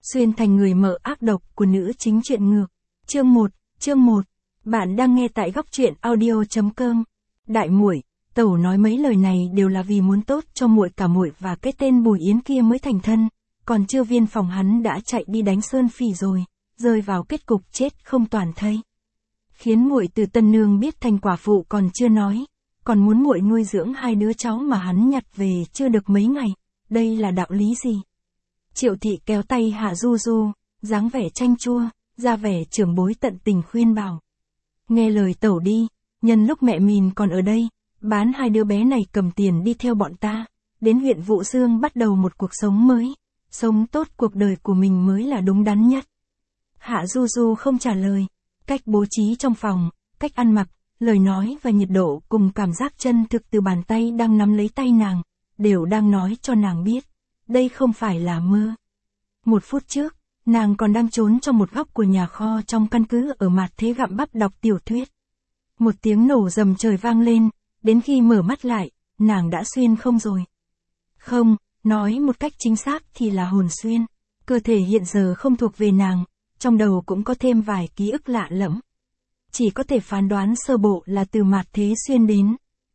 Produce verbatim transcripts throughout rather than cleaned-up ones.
xuyên thành người mở ác độc của nữ chính truyện ngược. Chương một, chương một. Bạn đang nghe tại góc truyện audio chấm com. Đại muội, tẩu nói mấy lời này đều là vì muốn tốt cho muội cả muội và cái tên Bùi Yến kia mới thành thân, còn chưa viên phòng hắn đã chạy đi đánh Sơn Phỉ rồi, rơi vào kết cục chết không toàn thây. Khiến muội từ tân nương biết thành quả phụ còn chưa nói, còn muốn muội nuôi dưỡng hai đứa cháu mà hắn nhặt về chưa được mấy ngày, đây là đạo lý gì? Triệu thị kéo tay Hạ Du Du, dáng vẻ chanh chua, ra vẻ trưởng bối tận tình khuyên bảo. Nghe lời tẩu đi, nhân lúc mẹ mình còn ở đây, bán hai đứa bé này cầm tiền đi theo bọn ta, đến huyện Vũ Dương bắt đầu một cuộc sống mới, sống tốt cuộc đời của mình mới là đúng đắn nhất. Hạ Du Du không trả lời, cách bố trí trong phòng, cách ăn mặc, lời nói và nhiệt độ cùng cảm giác chân thực từ bàn tay đang nắm lấy tay nàng, đều đang nói cho nàng biết, đây không phải là mơ. Một phút trước, nàng còn đang trốn trong một góc của nhà kho trong căn cứ ở Mạt Thế gặm bắp đọc tiểu thuyết. Một tiếng nổ rầm trời vang lên, đến khi mở mắt lại, nàng đã xuyên không rồi. Không, nói một cách chính xác thì là hồn xuyên. Cơ thể hiện giờ không thuộc về nàng, trong đầu cũng có thêm vài ký ức lạ lẫm. Chỉ có thể phán đoán sơ bộ là từ Mạt Thế xuyên đến.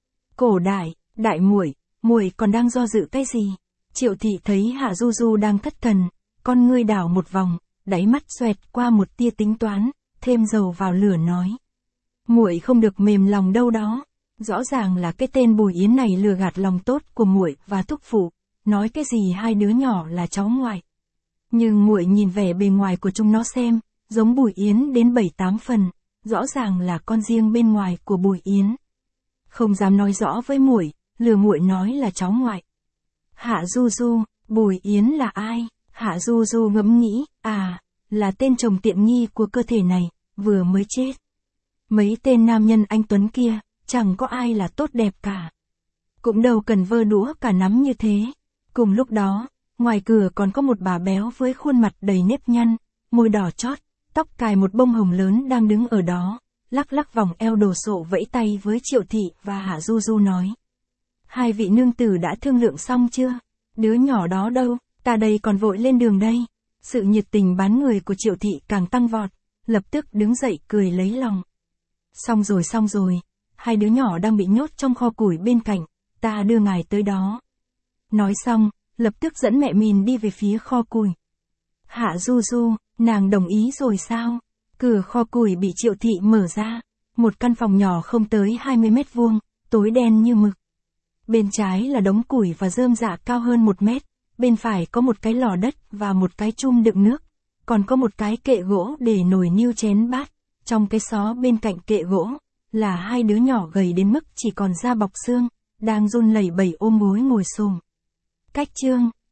Cổ đại, đại muội, muội còn đang do dự cái gì? Triệu thị thấy Hạ Du Du đang thất thần, con ngươi đảo một vòng, đáy mắt xoẹt qua một tia tính toán, thêm dầu vào lửa nói. Muội không được mềm lòng đâu đó, rõ ràng là cái tên Bùi Yến này lừa gạt lòng tốt của muội và thúc phụ, nói cái gì hai đứa nhỏ là cháu ngoại. Nhưng muội nhìn vẻ bề ngoài của chúng nó xem, giống Bùi Yến đến bảy tám phần, rõ ràng là con riêng bên ngoài của Bùi Yến. Không dám nói rõ với muội, lừa muội nói là cháu ngoại. Hạ Du Du, Bùi Yến là ai? Hạ Du Du ngẫm nghĩ, à, là tên chồng tiện nghi của cơ thể này, vừa mới chết. Mấy tên nam nhân anh Tuấn kia, chẳng có ai là tốt đẹp cả. Cũng đâu cần vơ đũa cả nắm như thế. Cùng lúc đó, ngoài cửa còn có một bà béo với khuôn mặt đầy nếp nhăn, môi đỏ chót, tóc cài một bông hồng lớn đang đứng ở đó, lắc lắc vòng eo đồ sộ vẫy tay với Triệu thị và Hạ Du Du nói. Hai vị nương tử đã thương lượng xong chưa? Đứa nhỏ đó đâu, ta đây còn vội lên đường đây. Sự nhiệt tình bán người của Triệu thị càng tăng vọt, lập tức đứng dậy cười lấy lòng. Xong rồi xong rồi, hai đứa nhỏ đang bị nhốt trong kho củi bên cạnh, ta đưa ngài tới đó. Nói xong, lập tức dẫn mẹ mình đi về phía kho củi. Hạ Du Du, nàng đồng ý rồi sao? Cửa kho củi bị Triệu thị mở ra, một căn phòng nhỏ không tới hai mươi mét vuông, tối đen như mực. Bên trái là đống củi và rơm rạ cao hơn một mét, bên phải có một cái lò đất và một cái chum đựng nước, còn có một cái kệ gỗ để nồi niêu chén bát. Trong cái xó bên cạnh kệ gỗ, là hai đứa nhỏ gầy đến mức chỉ còn da bọc xương, đang run lẩy bẩy ôm gối ngồi xổm. Cách chương